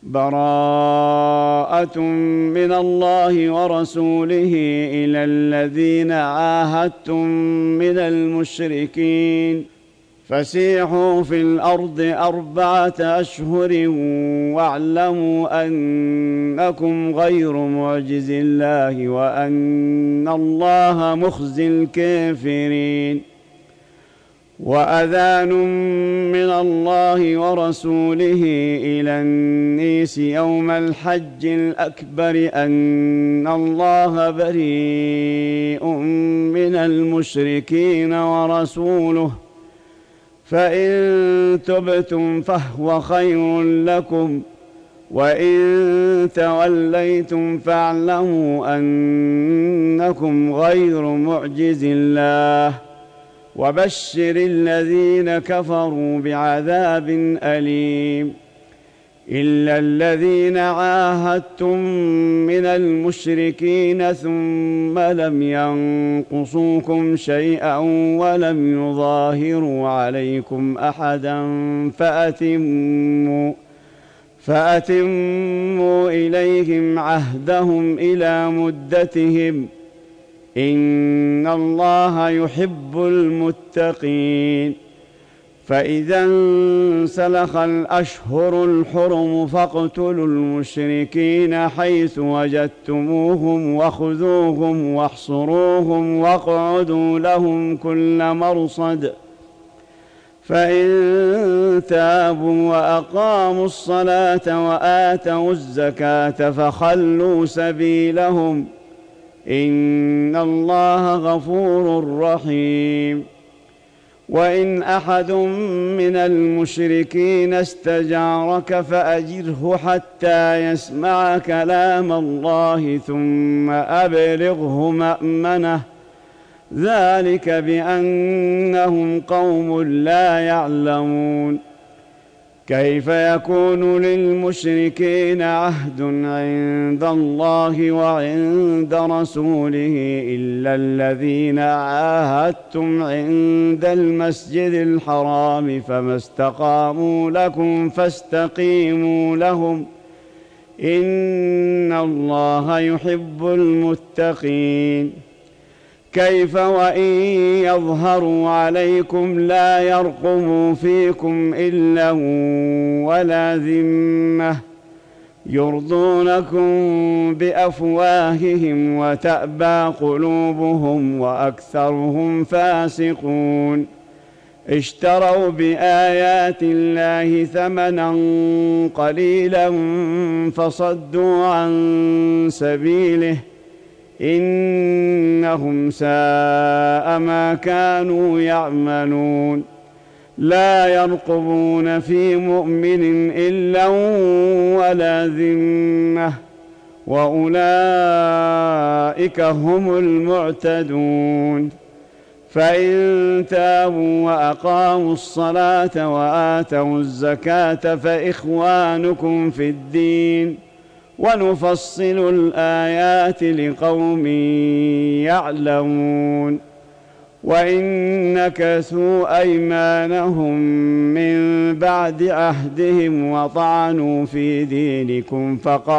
براءة من الله ورسوله إلى الذين عاهدتم من المشركين فسيحوا في الأرض 4 أشهر واعلموا أنكم غير معجز الله وأن الله مخزي الكافرين. وأذان من الله ورسوله إلى الناس يوم الحج الأكبر أن الله بريء من المشركين ورسوله فإن تبتم فهو خير لكم وإن توليتم فاعلموا أنكم غير معجز الله وبشر الذين كفروا بعذاب أليم. إلا الذين عاهدتم من المشركين ثم لم ينقصوكم شيئا ولم يظاهروا عليكم أحدا فأتموا إليهم عهدهم إلى مدتهم إن الله يحب المتقين. فإذا انسلخ الأشهر الحرم فاقتلوا المشركين حيث وجدتموهم وخذوهم واحصروهم واقعدوا لهم كل مرصد فإن تابوا وأقاموا الصلاة وآتوا الزكاة فخلوا سبيلهم إن الله غفور رحيم. وإن أحد من المشركين استجارك فأجره حتى يسمع كلام الله ثم أبلغه مأمنه ذلك بأنهم قوم لا يعلمون. كيف يكون للمشركين عهد عند الله وعند رسوله إلا الذين عاهدتم عند المسجد الحرام فما استقاموا لكم فاستقيموا لهم إن الله يحب المتقين. كيف وإن يظهروا عليكم لا يرقبوا فيكم إلا ولا ذمة يرضونكم بأفواههم وتأبى قلوبهم وأكثرهم فاسقون. اشتروا بآيات الله ثمنا قليلا فصدوا عن سبيله إنهم ساء ما كانوا يعملون. لا يرقبون في مؤمن إلا ولا ذمة وأولئك هم المعتدون. فإن تابوا وأقاموا الصلاة وآتوا الزكاة فإخوانكم في الدين ونفصل الآيات لقوم يعلمون. وإن نكثوا أيمانهم من بعد عهدهم وطعنوا في دينكم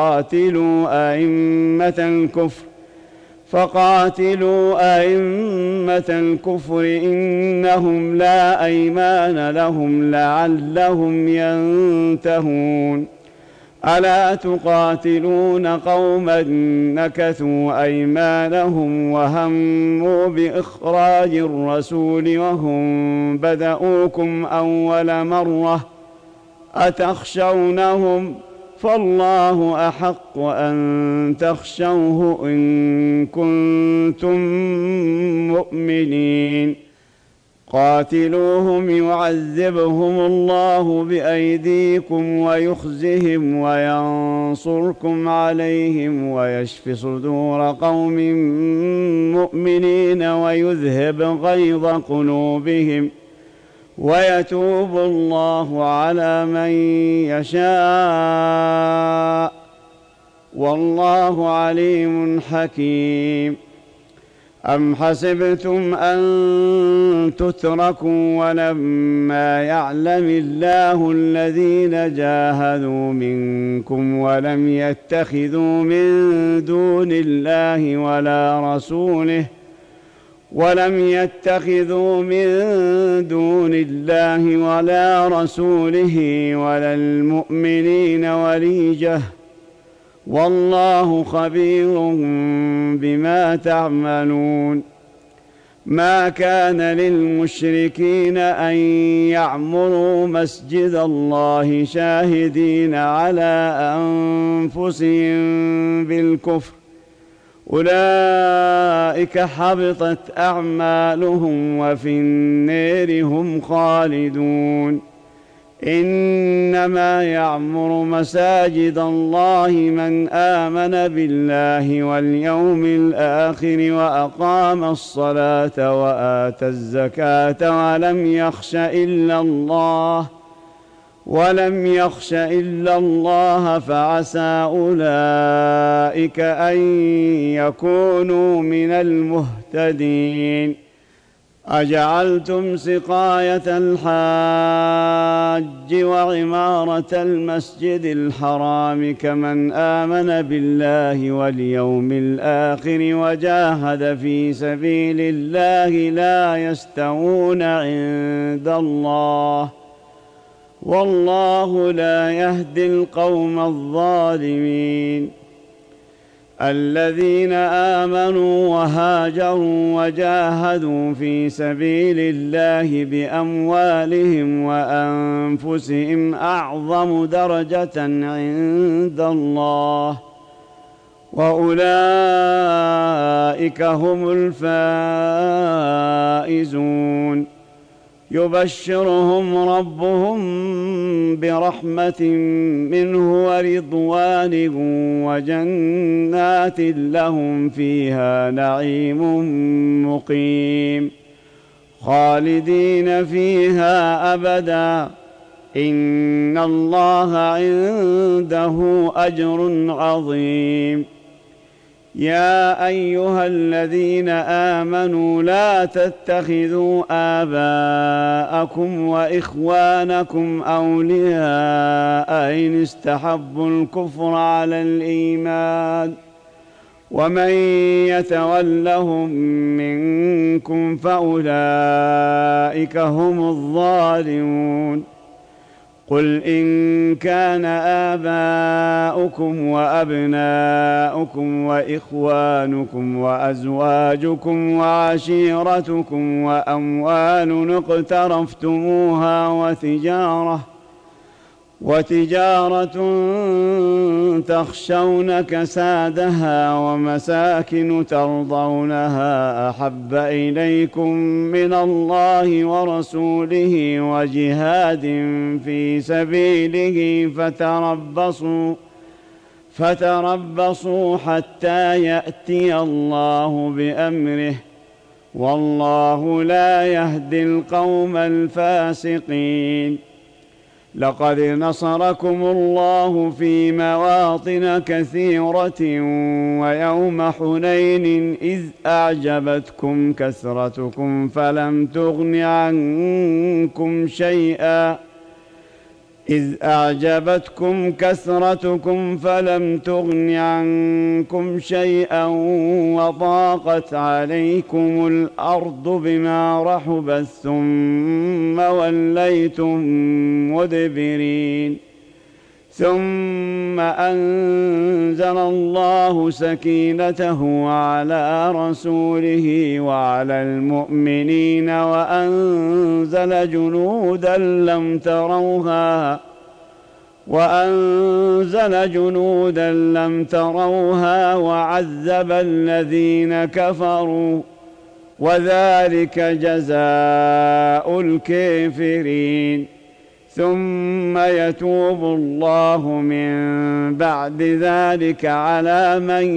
فقاتلوا أئمة الكفر إنهم لا أيمان لهم لعلهم ينتهون. ألا تقاتلون قوما نكثوا أيمانهم وهموا بإخراج الرسول وهم بدؤوكم أول مرة أتخشونهم فالله أحق أن تخشوه إن كنتم مؤمنين. قاتلوهم يعذبهم الله بأيديكم ويخزهم وينصركم عليهم ويشف صدور قوم مؤمنين ويذهب غيظ قلوبهم ويتوب الله على من يشاء والله عليم حكيم. أم حسبتم أن تتركوا ولما يعلم الله الذين جاهدوا منكم ولم يتخذوا من دون الله ولا رسوله ولا المؤمنين وليجة والله خبير بما تعملون. ما كان للمشركين أن يعمروا مسجد الله شاهدين على أنفسهم بالكفر أولئك حبطت أعمالهم وفي النار هم خالدون. إنما يعمر مساجد الله من آمن بالله واليوم الآخر وأقام الصلاة وآتى الزكاة ولم يخش إلا الله فعسى أولئك أن يكونوا من المهتدين. أجعلتم سقاية الحاج وعمارة المسجد الحرام كمن آمن بالله واليوم الآخر وجاهد في سبيل الله لا يستوون عند الله والله لا يهدي القوم الظالمين. الذين آمنوا وهاجروا وجاهدوا في سبيل الله بأموالهم وأنفسهم أعظم درجة عند الله وأولئك هم الفائزون. يبشرهم ربهم برحمة منه ورضوان وجنات لهم فيها نعيم مقيم خالدين فيها أبدا إن الله عنده أجر عظيم. يا أيها الذين آمنوا لا تتخذوا آباءكم وإخوانكم أولياء إن استحبوا الكفر على الإيمان ومن يتولهم منكم فأولئك هم الظالمون. قل إن كان آباؤكم وأبناؤكم وإخوانكم وأزواجكم وعشيرتكم وأموال اقترفتموها وتجارة تخشون كسادها ومساكن ترضونها أحب إليكم من الله ورسوله وجهاد في سبيله فتربصوا حتى يأتي الله بأمره والله لا يهدي القوم الفاسقين. لقد نصركم الله في مواطن كثيرة ويوم حنين إذ أعجبتكم كثرتكم فلم تغن عنكم شيئا وضاقت عليكم الأرض بما رحبت ثم وليتم مدبرين. ثم أنزل الله سكينته على رسوله وعلى المؤمنين وأنزل جنودا لم تروها وعذب الذين كفروا وذلك جزاء الكافرين. ثم يتوب الله من بعد ذلك على من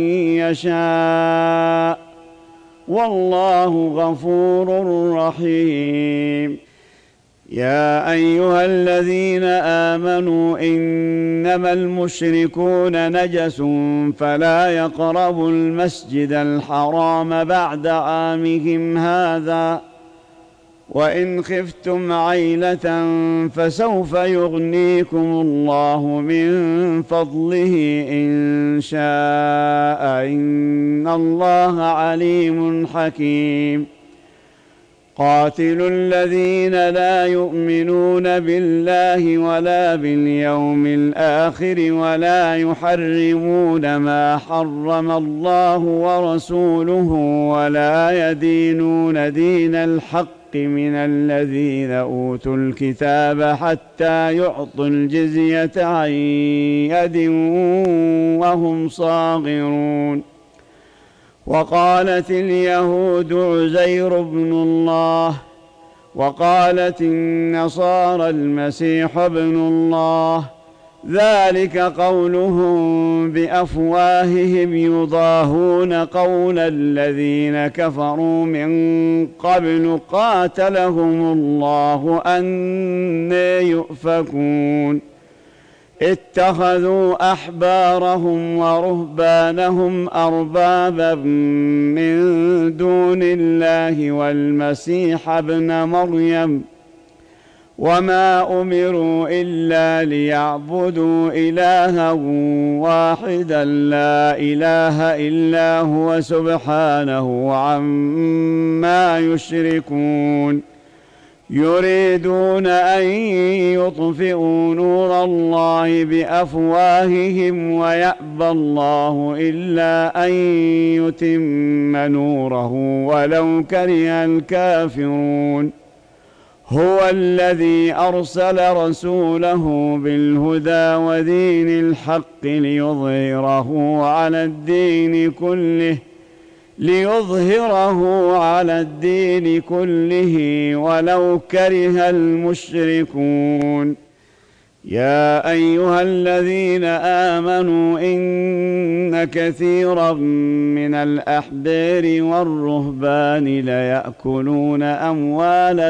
يشاء والله غفور رحيم. يا أيها الذين آمنوا إنما المشركون نجس فلا يقربوا المسجد الحرام بعد عامهم هذا وإن خفتم عيلة فسوف يغنيكم الله من فضله إن شاء إن الله عليم حكيم قاتلوا الذين لا يؤمنون بالله ولا باليوم الآخر ولا يحرمون ما حرم الله ورسوله ولا يدينون دين الحق من الذين أوتوا الكتاب حتى يعطوا الجزية عن يد وهم صاغرون وقالت اليهود عزير بن الله وقالت النصارى المسيح ابن الله ذلك قولهم بأفواههم يضاهون قول الذين كفروا من قبل قاتلهم الله أنى يؤفكون اتخذوا أحبارهم ورهبانهم أربابا من دون الله والمسيح ابن مريم وما أمروا إلا ليعبدوا إلها واحدا لا إله إلا هو سبحانه عما يشركون يريدون أن يطفئوا نور الله بأفواههم ويأبى الله إلا أن يتم نوره ولو كره الكافرون هو الذي أرسل رسوله بالهدى ودين الحق ليظهره على الدين كله ولو كره المشركون يا أيها الذين آمنوا إن كثيرا من الأحبار والرهبان ليأكلون أموال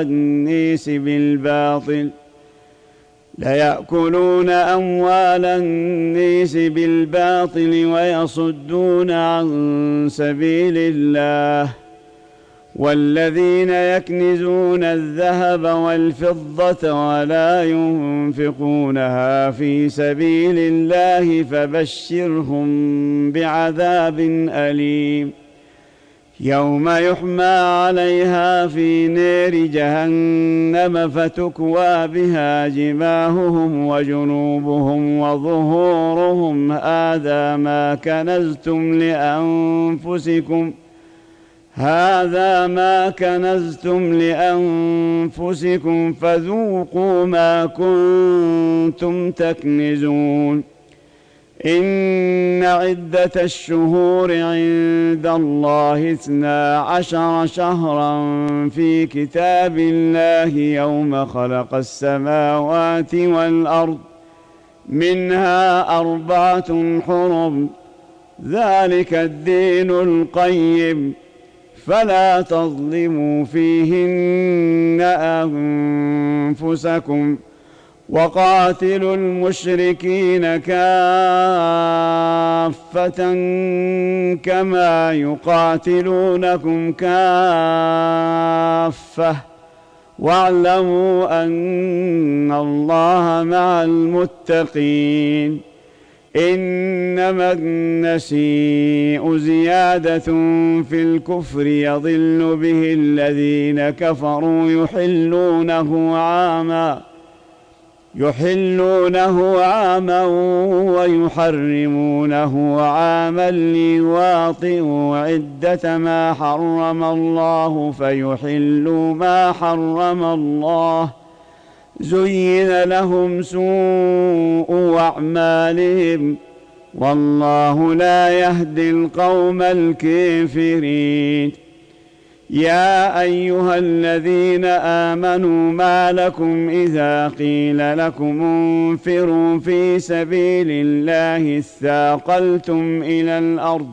الناس بالباطل ويصدون عن سبيل الله والذين يكنزون الذهب والفضة ولا ينفقونها في سبيل الله فبشرهم بعذاب أليم يوم يحمى عليها في نار جهنم فتكوى بها جباههم وجنوبهم وظهورهم هذا ما كنزتم لأنفسكم فذوقوا ما كنتم تكنزون إن عدة الشهور عند الله 12 شهرا في كتاب الله يوم خلق السماوات والأرض منها 4 حرم ذلك الدين القيم فلا تظلموا فيهن أنفسكم وقاتلوا المشركين كافة كما يقاتلونكم كافة واعلموا أن الله مع المتقين إنما النسيء زيادة في الكفر يضل به الذين كفروا يحلونه عاما ويحرمونه عاما ليواطئوا عدة ما حرم الله فيحلوا ما حرم الله زين لهم سوء أعمالهم والله لا يهدي القوم الكافرين يا أيها الذين آمنوا ما لكم إذا قيل لكم انفروا في سبيل الله اثاقلتم إلى الأرض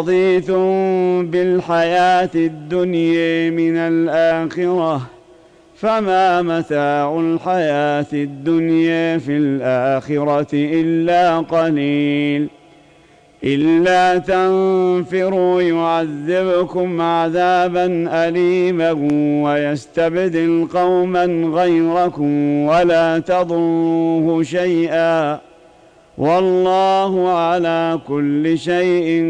أرضيتم بالحياة الدنيا من الآخرة فما متاع الحياة الدنيا في الآخرة إلا قليل إلا تنفروا يعذبكم عذابا أليما ويستبدل قوما غيركم ولا تضروه شيئا والله على كل شيء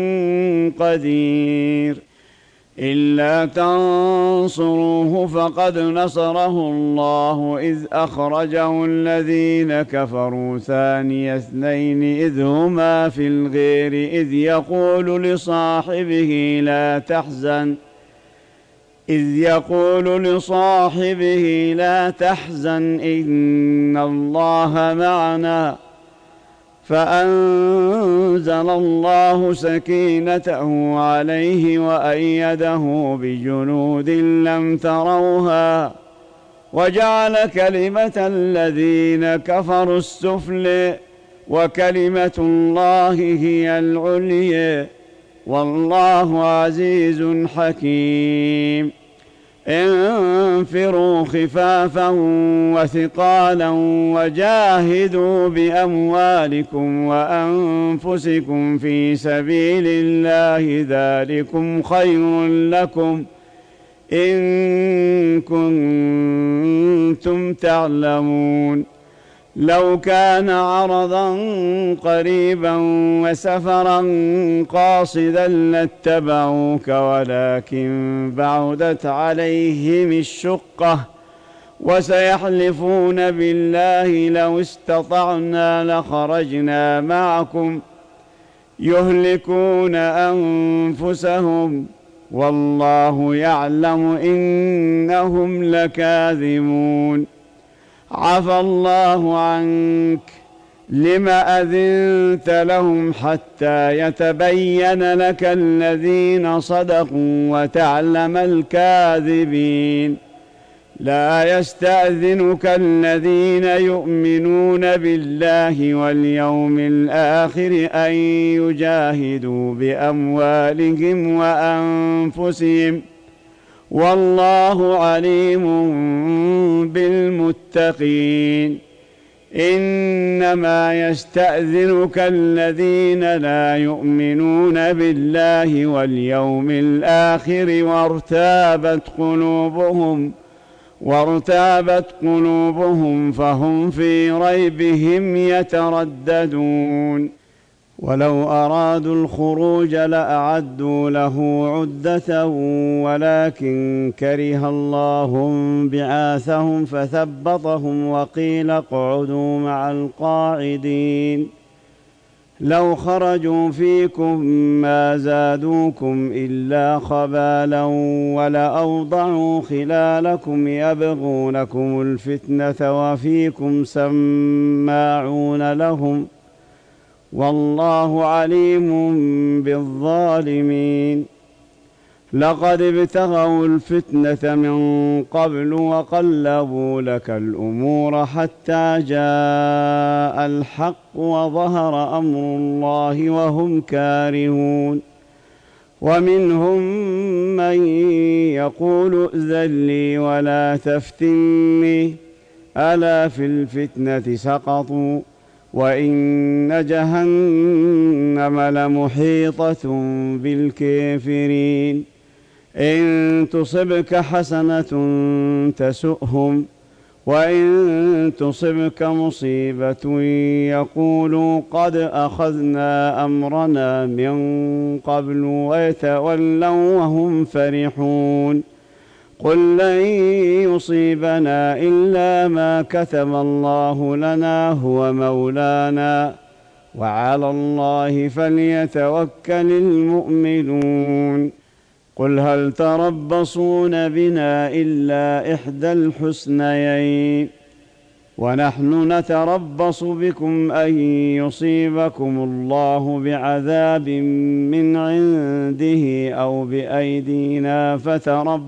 قدير. إلا تنصروه فقد نصره الله إذ أخرجه الذين كفروا ثاني اثنين إذ هما في الغير إذ يقول لصاحبه لا تحزن إن الله معنا فأنزل الله سكينته عليه وأيده بجنود لم تروها وجعل كلمة الذين كفروا السفل وكلمة الله هي العليا والله عزيز حكيم. انفروا خفافا وثقالا وجاهدوا بأموالكم وأنفسكم في سبيل الله ذلكم خير لكم إن كنتم تعلمون. لو كان عرضا قريبا وسفرا قاصدا لاتبعوك ولكن بعدت عليهم الشقة وسيحلفون بالله لو استطعنا لخرجنا معكم يهلكون أنفسهم والله يعلم إنهم لكاذبون. عفى الله عنك لم أذنت لهم حتى يتبين لك الذين صدقوا وتعلم الكاذبين. لا يستأذنك الذين يؤمنون بالله واليوم الآخر أن يجاهدوا بأموالهم وأنفسهم والله عليم بالمتقين. إنما يستأذنك الذين لا يؤمنون بالله واليوم الآخر وارتابت قلوبهم فهم في ريبهم يترددون. ولو أرادوا الخروج لأعدوا له عدة ولكن كره الله بعاثهم فثبطهم وقيل اقعدوا مع القاعدين. لو خرجوا فيكم ما زادوكم إلا خبالا ولأوضعوا خلالكم يبغونكم الفتنة وفيكم سماعون لهم والله عليم بالظالمين. لقد ابتغوا الفتنة من قبل وقلبوا لك الأمور حتى جاء الحق وظهر أمر الله وهم كارهون. ومنهم من يقول ائذن لي ولا تفتني ألا في الفتنة سقطوا وإن جهنم لمحيطة بالكافرين. إن تصبك حسنة تسؤهم وإن تصبك مصيبة يقولوا قد أخذنا أمرنا من قبل ويتولوا وهم فرحون. قل لن يصيبنا إلا ما كتب الله لنا هو مولانا وعلى الله فليتوكل المؤمنون. قل هل تربصون بنا إلا إحدى الحسنيين ونحن نتربص بكم أن يصيبكم الله بعذاب من عنده أو بأيدينا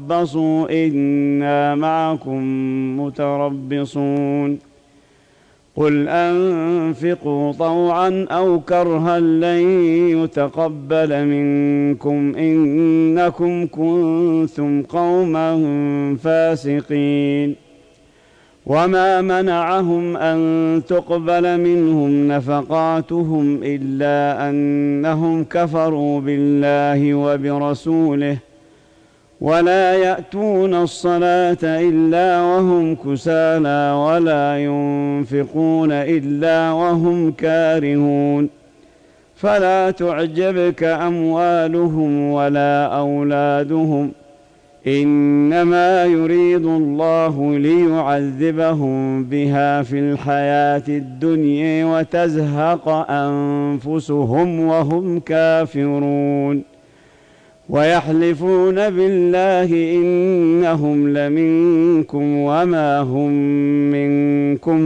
فتربصوا إنا معكم متربصون. قل أنفقوا طوعا أو كرها لن يتقبل منكم إنكم كنتم قوما فاسقين. وما منعهم أن تقبل منهم نفقاتهم إلا أنهم كفروا بالله وبرسوله ولا يأتون الصلاة إلا وهم كسالى ولا ينفقون إلا وهم كارهون. فلا تعجبك أموالهم ولا أولادهم إنما يريد الله ليعذبهم بها في الحياة الدنيا وتزهق أنفسهم وهم كافرون. ويحلفون بالله إنهم لمنكم وما هم منكم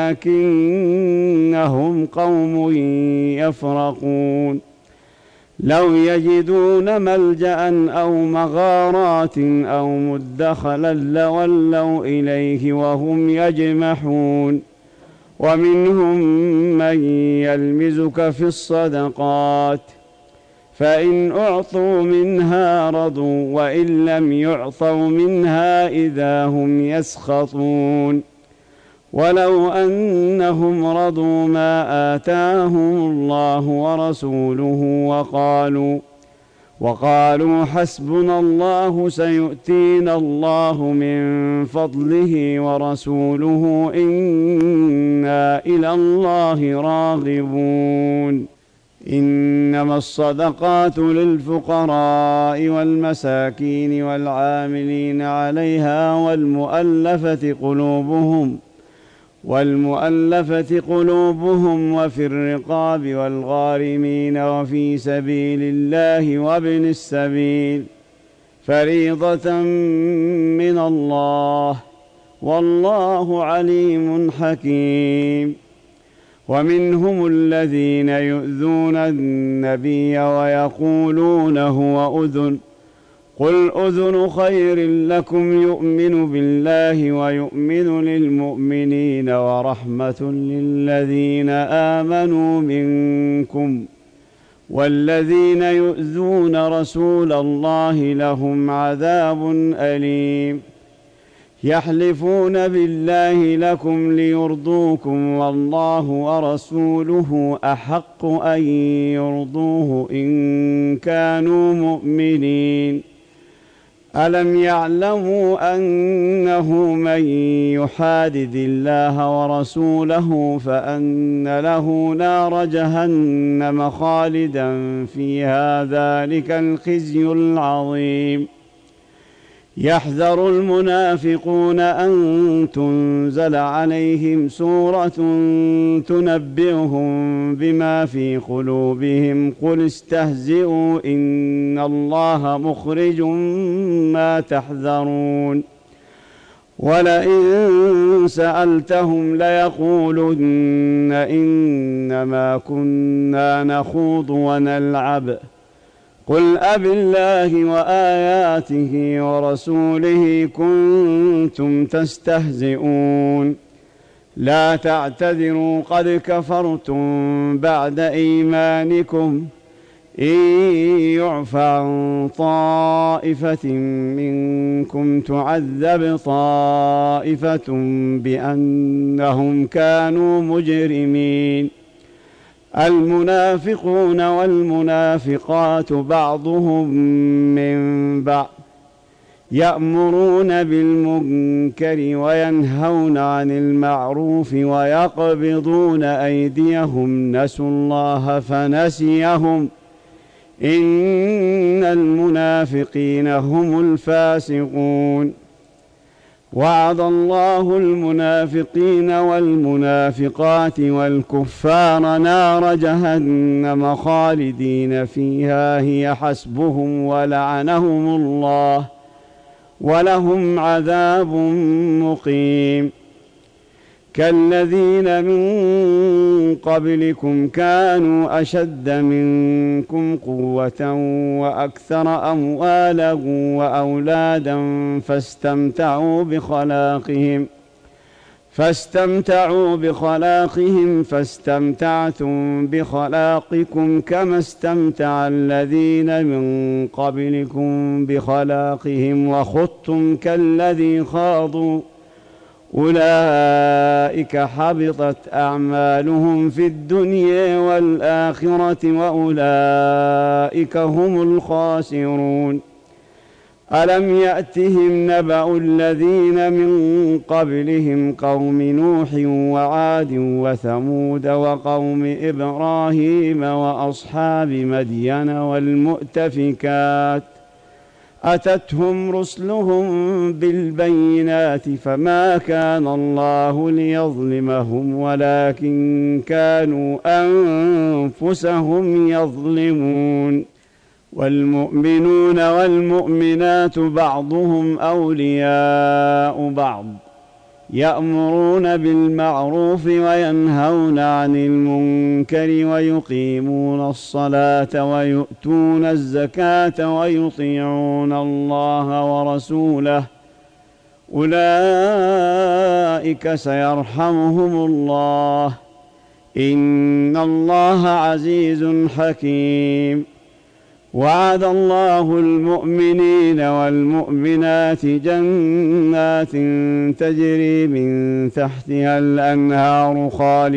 ولكنهم قوم يفرقون. لو يجدون ملجأ أو مغارات أو مدخلا لولوا إليه وهم يجمحون. ومنهم من يلمزك في الصدقات فإن أعطوا منها رضوا وإن لم يعطوا منها إذا هم يسخطون. ولو أنهم رضوا ما آتاهم الله ورسوله وقالوا حسبنا الله سيؤتينا الله من فضله ورسوله إنا إلى الله راغبون. إنما الصدقات للفقراء والمساكين والعاملين عليها والمؤلفة قلوبهم وفي الرقاب والغارمين وفي سبيل الله وابن السبيل فريضة من الله والله عليم حكيم. ومنهم الذين يؤذون النبي ويقولون هو أذن قل أذن خير لكم يؤمن بالله ويؤمن للمؤمنين ورحمة للذين آمنوا منكم والذين يؤذون رسول الله لهم عذاب أليم. يحلفون بالله لكم ليرضوكم والله ورسوله أحق أن يرضوه إن كانوا مؤمنين. ألم يعلموا أنه من يحادد الله ورسوله فأن له نار جهنم خالدا فيها ذلك الخزي العظيم. يحذر المنافقون أن تنزل عليهم سورة تنبئهم بما في قلوبهم قل استهزئوا إن الله مخرج ما تحذرون. ولئن سألتهم ليقولن إنما كنا نخوض ونلعب قل أبالله وآياته ورسوله كنتم تستهزئون. لا تعتذروا قد كفرتم بعد إيمانكم إن يعف عن طائفة منكم تعذب طائفة بأنهم كانوا مجرمين. المنافقون والمنافقات بعضهم من بعض يأمرون بالمنكر وينهون عن المعروف ويقبضون أيديهم نسوا الله فنسيهم إن المنافقين هم الفاسقون. وعد الله المنافقين والمنافقات والكفار نار جهنم خالدين فيها هي حسبهم ولعنهم الله ولهم عذاب مقيم. كالذين من قبلكم كانوا أشد منكم قوة وأكثر أموالا وأولادا فاستمتعوا بخلاقهم فاستمتعتم بخلاقكم كما استمتع الذين من قبلكم بخلاقهم وخضتم كالذي خاضوا أولئك حبطت أعمالهم في الدنيا والآخرة وأولئك هم الخاسرون. ألم يأتهم نبأ الذين من قبلهم قوم نوح وعاد وثمود وقوم إبراهيم وأصحاب مدين والمؤتفكات أتتهم رسلهم بالبينات فما كان الله ليظلمهم ولكن كانوا أنفسهم يظلمون. والمؤمنون والمؤمنات بعضهم أولياء بعض يأمرون بالمعروف وينهون عن المنكر ويقيمون الصلاة ويؤتون الزكاة ويطيعون الله ورسوله أولئك سيرحمهم الله إن الله عزيز حكيم. وعد الله المؤمنين والمؤمنات جنات تجري من تحتها الأنهار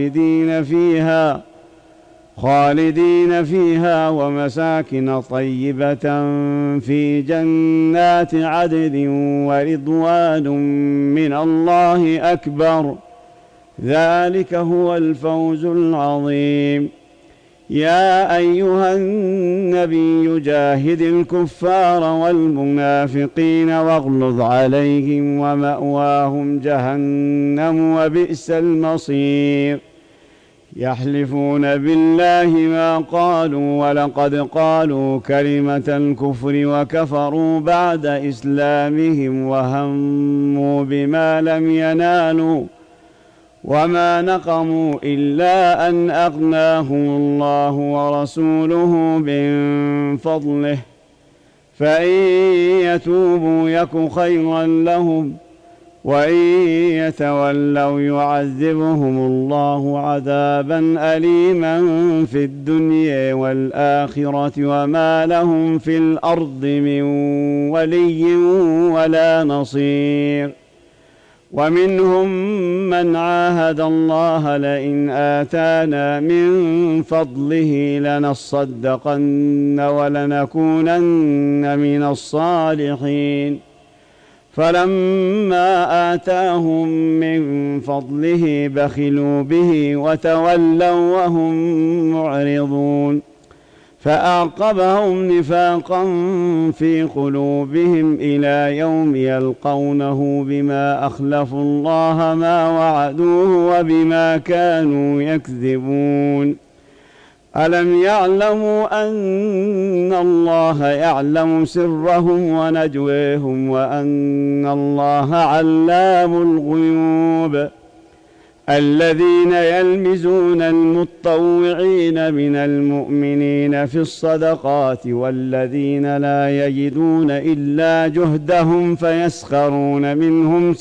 خالدين فيها ومساكن طيبة في جنات عدن ورضوان من الله أكبر ذلك هو الفوز العظيم. يا أيها النبي جاهد الكفار والمنافقين واغلظ عليهم ومأواهم جهنم وبئس المصير. يحلفون بالله ما قالوا ولقد قالوا كلمة الكفر وكفروا بعد إسلامهم وهموا بما لم ينالوا وما نقموا إلا أن أغناهم الله ورسوله من فضله فإن يتوبوا يك خيرا لهم وإن يتولوا يعذبهم الله عذابا أليما في الدنيا والآخرة وما لهم في الأرض من ولي ولا نصير. ومنهم من عاهد الله لئن آتانا من فضله لنصدقن ولنكونن من الصالحين فلما آتاهم من فضله بخلوا به وتولوا وهم معرضون فأعقبهم نفاقا في قلوبهم إلى يوم يلقونه بما أخلفوا الله ما وعدوه وبما كانوا يكذبون. ألم يعلموا أن الله يعلم سرهم ونجويهم وأن الله علام الغيوب. الذين يلمزون المتطوعين من المؤمنين في الصدقات والذين لا يجدون إلا جهدهم فيسخرون منهم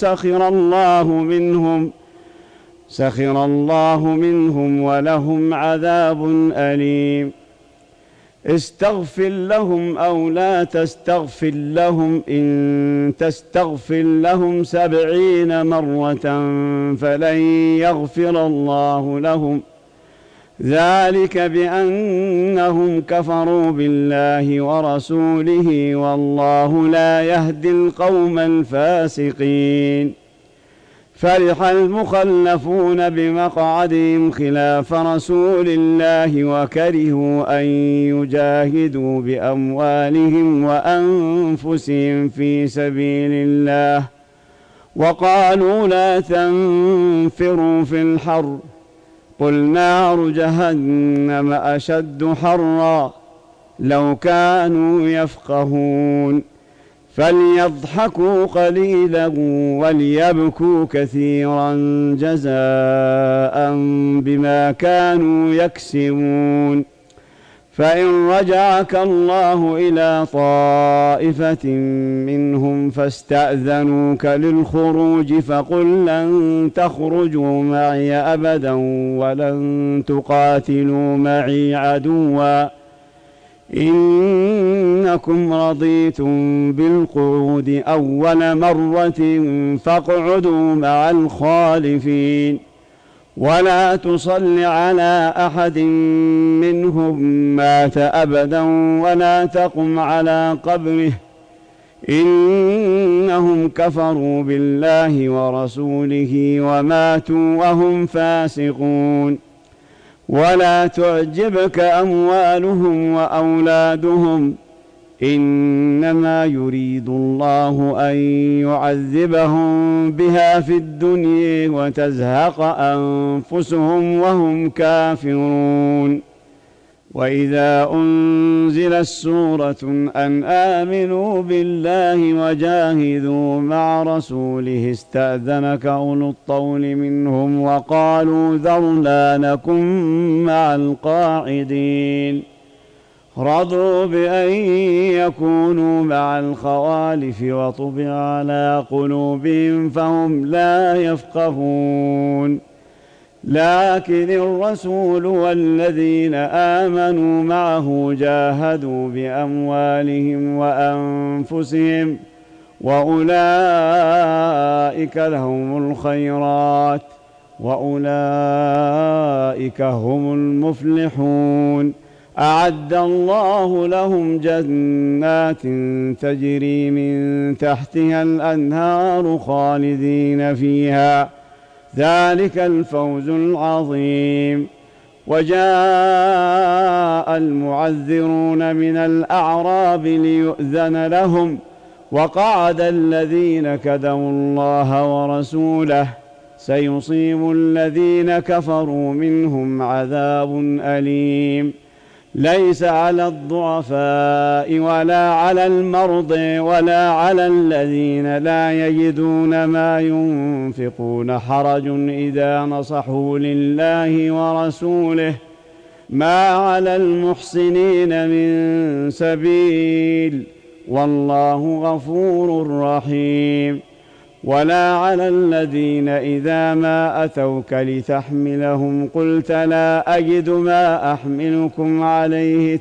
سخر الله منهم ولهم عذاب أليم. استغفر لهم أو لا تستغفر لهم إن تستغفر لهم 70 مرة فلن يغفر الله لهم ذلك بأنهم كفروا بالله ورسوله والله لا يهدي القوم الفاسقين. فرح المخلفون بمقعدهم خلاف رسول الله وكرهوا أن يجاهدوا بأموالهم وأنفسهم في سبيل الله وقالوا لا تنفروا في الحر قل نار جهنم أشد حرا لو كانوا يفقهون. فليضحكوا قليلا وليبكوا كثيرا جزاء بما كانوا يكسبون. فإن رجعك الله إلى طائفة منهم فاستأذنوك للخروج فقل لن تخرجوا معي أبدا ولن تقاتلوا معي عدوا إنكم رضيتم بالقعود أول مرة فاقعدوا مع الخالفين ولا تصل على أحد منهم مات أبدا ولا تقم على قبره إنهم كفروا بالله ورسوله وماتوا وهم فاسقون ولا تعجبك أموالهم وأولادهم إنما يريد الله أن يعذبهم بها في الدنيا وتزهق أنفسهم وهم كافرون وإذا أنزلت سورة أن آمنوا بالله وجاهدوا مع رسوله استأذنك أولو الطول منهم وقالوا ذرنا نكن مع القاعدين رضوا بأن يكونوا مع الخوالف وطبع على قلوبهم فهم لا يفقهون لكن الرسول والذين آمنوا معه جاهدوا بأموالهم وأنفسهم وأولئك لهم الخيرات وأولئك هم المفلحون أعد الله لهم جنات تجري من تحتها الأنهار خالدين فيها ذلك الفوز العظيم وجاء المعذرون من الأعراب ليؤذن لهم وقعد الذين كذبوا الله ورسوله سيصيب الذين كفروا منهم عذاب أليم ليس على الضعفاء ولا على المرضى ولا على الذين لا يجدون ما ينفقون حرج إذا نصحوا لله ورسوله ما على المحسنين من سبيل والله غفور رحيم ولا على الذين إذا ما أتوك لتحملهم قلت لا أجد ما أحملكم عليه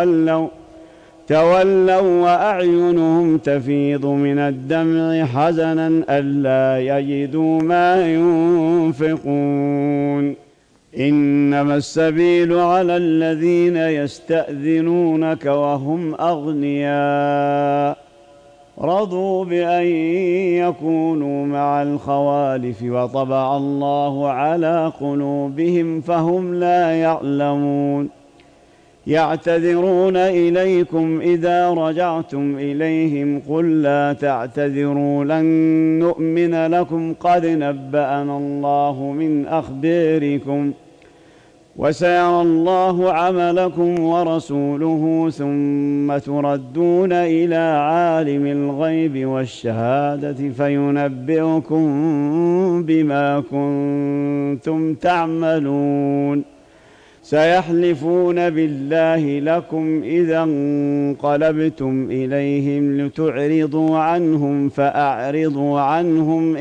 تولوا وأعينهم تفيض من الدمع حزنا ألا يجدوا ما ينفقون إنما السبيل على الذين يستأذنونك وهم أغنياء رضوا بأن يكونوا مع الخوالف وطبع الله على قلوبهم فهم لا يعلمون يعتذرون إليكم إذا رجعتم إليهم قل لا تعتذروا لن نؤمن لكم قد نبأنا الله من أخباركم وسيرى الله عملكم ورسوله ثم تردون إلى عالم الغيب والشهادة فينبئكم بما كنتم تعملون سيحلفون بالله لكم إذا انقلبتم إليهم لتعرضوا عنهم فأعرضوا عنهم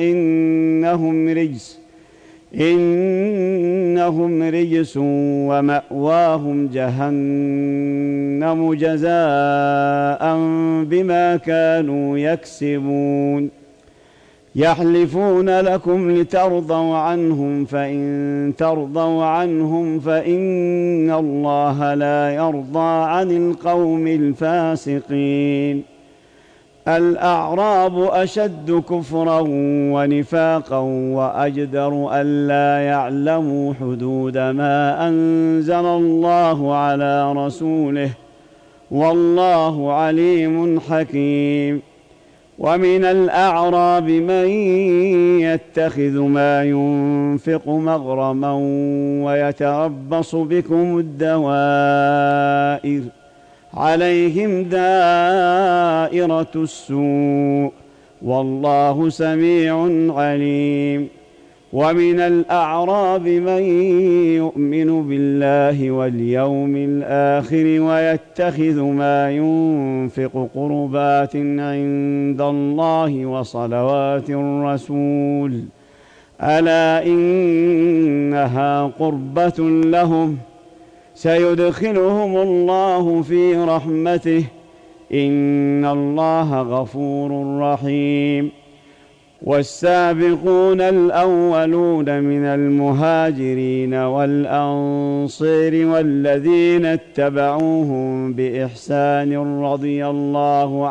إنهم رجس ومأواهم جهنم جزاء بما كانوا يكسبون يحلفون لكم لترضوا عنهم فإن ترضوا عنهم فإن الله لا يرضى عن القوم الفاسقين الأعراب أشد كفرا ونفاقا وأجدر ألا يعلموا حدود ما أنزل الله على رسوله والله عليم حكيم ومن الأعراب من يتخذ ما ينفق مغرما ويتربص بكم الدوائر عليهم دائرة السوء والله سميع عليم ومن الأعراب من يؤمن بالله واليوم الآخر ويتخذ ما ينفق قربات عند الله وصلوات الرسول ألا إنها قربة لهم سيدخلهم الله في رحمته إن الله غفور رحيم. والسابقون الأولون من المهاجرين والأنصار والذين اتبعوهم بإحسان رضي الله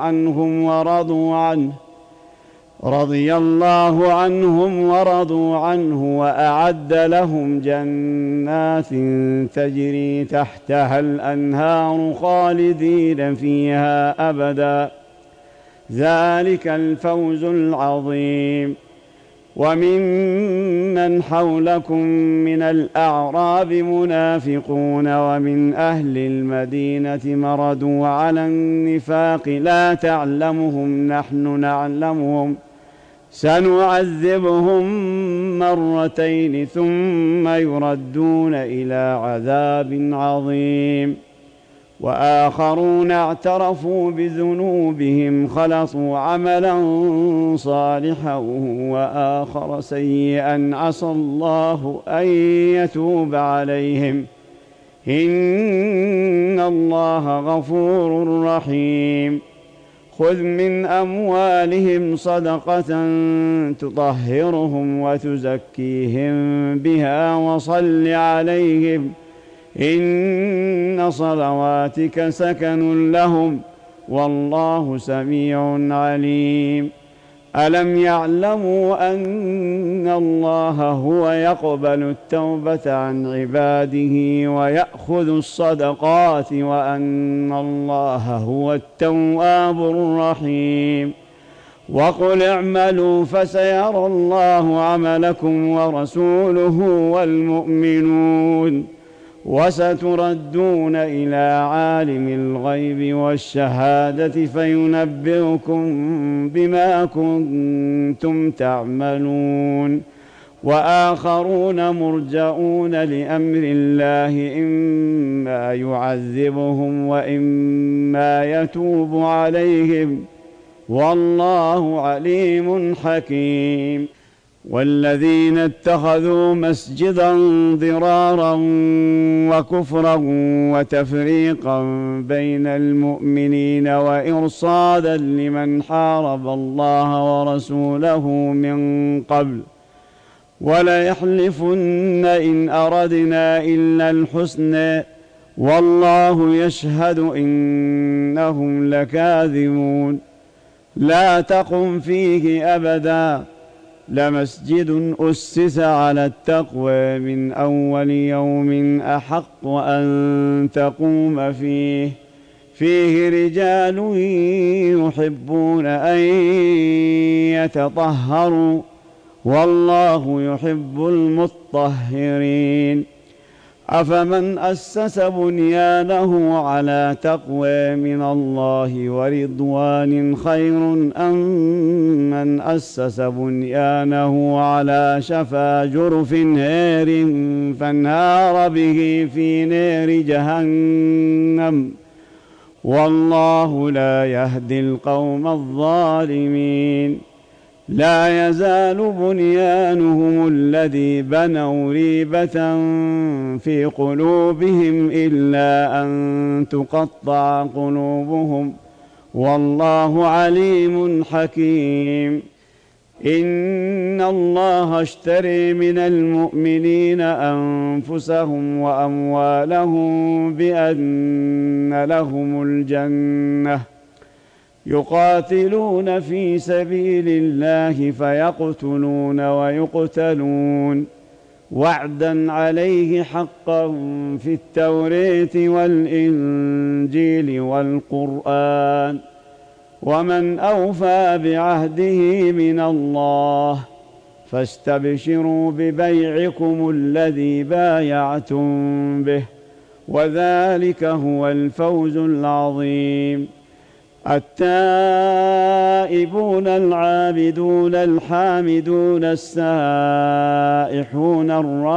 عنهم ورضوا عنه وأعد لهم جنات تجري تحتها الأنهار خالدين فيها أبدا ذلك الفوز العظيم. وممن حولكم من الأعراب منافقون ومن أهل المدينة مردوا على النفاق لا تعلمهم نحن نعلمهم سنعذبهم مرتين ثم يردون إلى عذاب عظيم. وآخرون اعترفوا بذنوبهم خلطوا عملا صالحا وآخر سيئا عسى الله أن يتوب عليهم إن الله غفور رحيم. خذ من أموالهم صدقة تطهرهم وتزكيهم بها وصل عليهم إن صلواتك سكن لهم والله سميع عليم. ألم يعلموا أن الله هو يقبل التوبة عن عباده ويأخذ الصدقات وأن الله هو التواب الرحيم. وقل اعملوا فسيرى الله عملكم ورسوله والمؤمنون وستردون إلى عالم الغيب والشهادة فينبئكم بما كنتم تعملون. وآخرون مرجؤون لأمر الله إما يعذبهم وإما يتوب عليهم والله عليم حكيم. والذين اتخذوا مسجدا ضرارا وكفرا وتفريقا بين المؤمنين وإرصادا لمن حارب الله ورسوله من قبل وليحلفن إن أردنا إلا الحسنى والله يشهد إنهم لكاذبون. لا تقم فيه أبدا لمسجد أسس على التقوى من أول يوم أحق أن تقوم فيه رجال يحبون أن يتطهروا والله يحب المطهرين. أفمن أسس بنيانه على تقوى من الله ورضوان خير أم من أسس بنيانه على شفا جرف هار فانهار به في نار جهنم والله لا يهدي القوم الظالمين. لا يزال بنيانهم الذي بنوا ريبة في قلوبهم إلا أن تقطع قلوبهم والله عليم حكيم. إن الله اشتري من المؤمنين أنفسهم وأموالهم بأن لهم الجنة يقاتلون في سبيل الله فيقتلون ويقتلون وعدا عليه حقا في التوراة والإنجيل والقرآن ومن أوفى بعهده من الله فاستبشروا ببيعكم الذي بايعتم به وذلك هو الفوز العظيم. التائبون العابدون الحامدون السائحون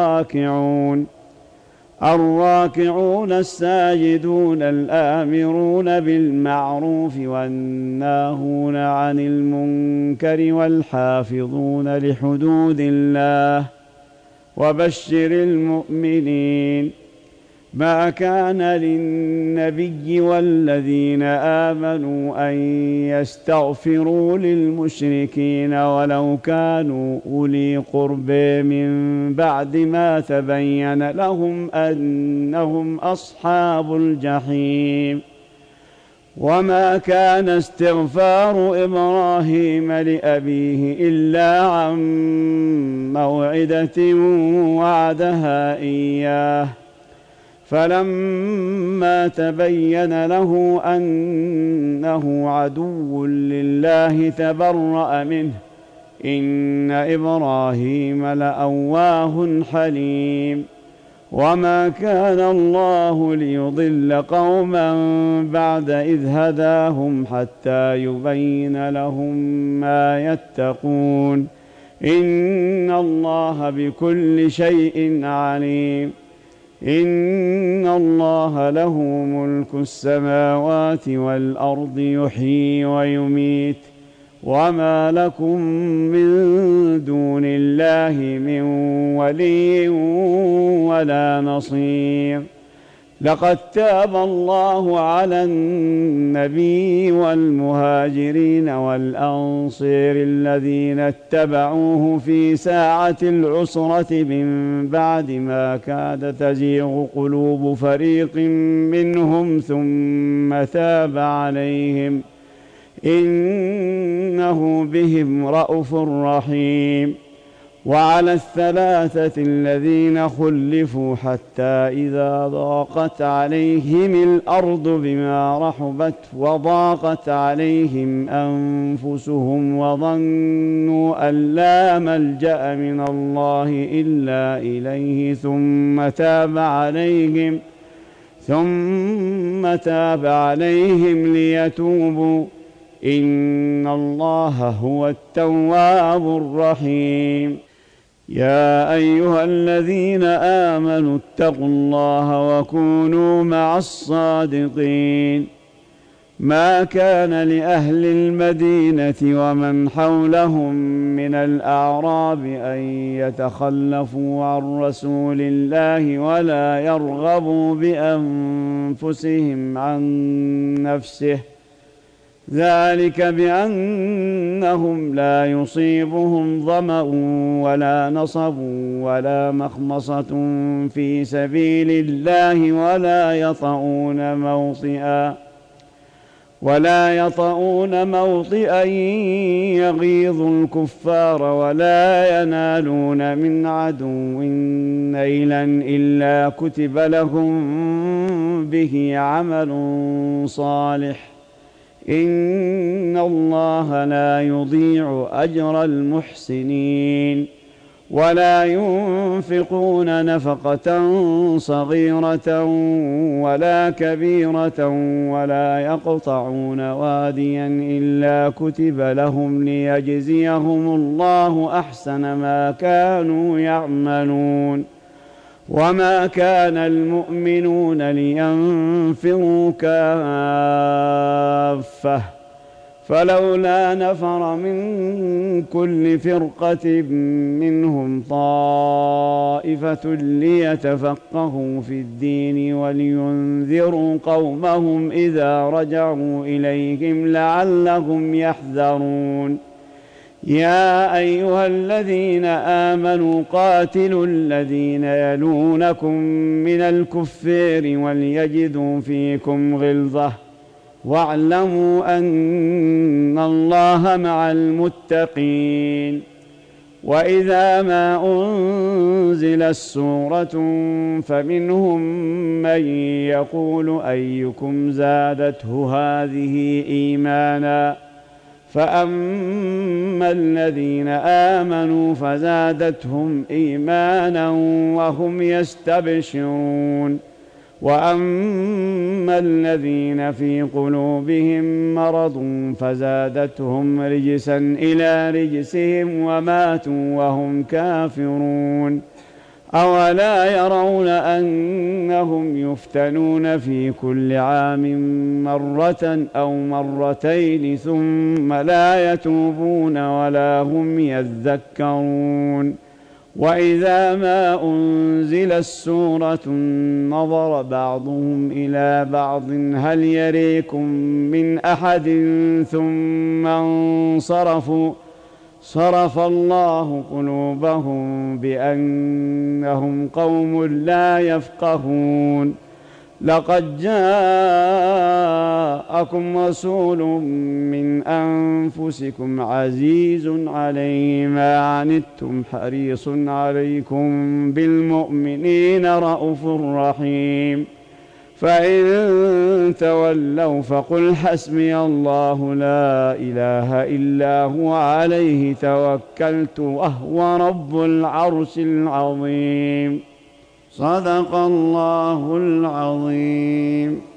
الراكعون الساجدون الآمرون بالمعروف والناهون عن المنكر والحافظون لحدود الله وبشر المؤمنين. ما كان للنبي والذين آمنوا أن يستغفروا للمشركين ولو كانوا أولي قرب من بعد ما تبين لهم أنهم أصحاب الجحيم. وما كان استغفار إبراهيم لأبيه إلا عن موعدة وعدها إياه فلما تبين له أنه عدو لله تبرأ منه إن إبراهيم لأواه حليم. وما كان الله ليضل قوما بعد إذ هداهم حتى يبين لهم ما يتقون إن الله بكل شيء عليم. إن الله له ملك السماوات والأرض يحيي ويميت وما لكم من دون الله من ولي ولا نصير. لقد تاب الله على النبي والمهاجرين والأنصار الذين اتبعوه في ساعة العسرة من بعد ما كاد تزيغ قلوب فريق منهم ثم تاب عليهم إنه بهم رءوف رحيم. وعلى الثلاثة الذين خلفوا حتى إذا ضاقت عليهم الأرض بما رحبت وضاقت عليهم أنفسهم وظنوا أن لا ملجأ من الله إلا إليه ثم تاب عليهم ليتوبوا إن الله هو التواب الرحيم. يا أيها الذين آمنوا اتقوا الله وكونوا مع الصادقين. ما كان لأهل المدينة ومن حولهم من الأعراب أن يتخلفوا عن رسول الله ولا يرغبوا بأنفسهم عن نفسه ذلك بأنهم لا يصيبهم ظمأ ولا نصب ولا في سبيل الله ولا يطؤون موطئا يغيظ الكفار ولا ينالون من عدو نيلا إلا كتب لهم به عمل صالح إن الله لا يضيع أجر المحسنين. ولا ينفقون نفقة صغيرة ولا كبيرة ولا يقطعون واديا إلا كتب لهم ليجزيهم الله أحسن ما كانوا يعملون. وما كان المؤمنون لينفروا كافة فلولا نفر من كل فرقة منهم طائفة ليتفقهوا في الدين ولينذروا قومهم إذا رجعوا إليهم لعلهم يحذرون. يا أيها الذين آمنوا قاتلوا الذين يلونكم من الكفار وليجدوا فيكم غلظة واعلموا أن الله مع المتقين. وإذا ما أنزلت سورة فمنهم من يقول أيكم زادته هذه إيمانا فأما الذين آمنوا فزادتهم إيمانا وهم يستبشرون. وأما الذين في قلوبهم مرض فزادتهم رجسا إلى رجسهم وماتوا وهم كافرون أولا يرون أنهم يفتنون في كل عام مرة أو مرتين ثم لا يتوبون ولا هم يذكرون وإذا ما أنزلت سورة نظر بعضهم إلى بعض هل يريكم من أحد ثم انصرفوا صرف الله قلوبهم بأنهم قوم لا يفقهون لقد جاءكم رسول من أنفسكم عزيز عليه ما عنتم حريص عليكم بالمؤمنين رءوف رحيم فإن تولوا فقل حسبي الله لا إله إلا هو عليه توكلت وهو رب العرش العظيم صدق الله العظيم.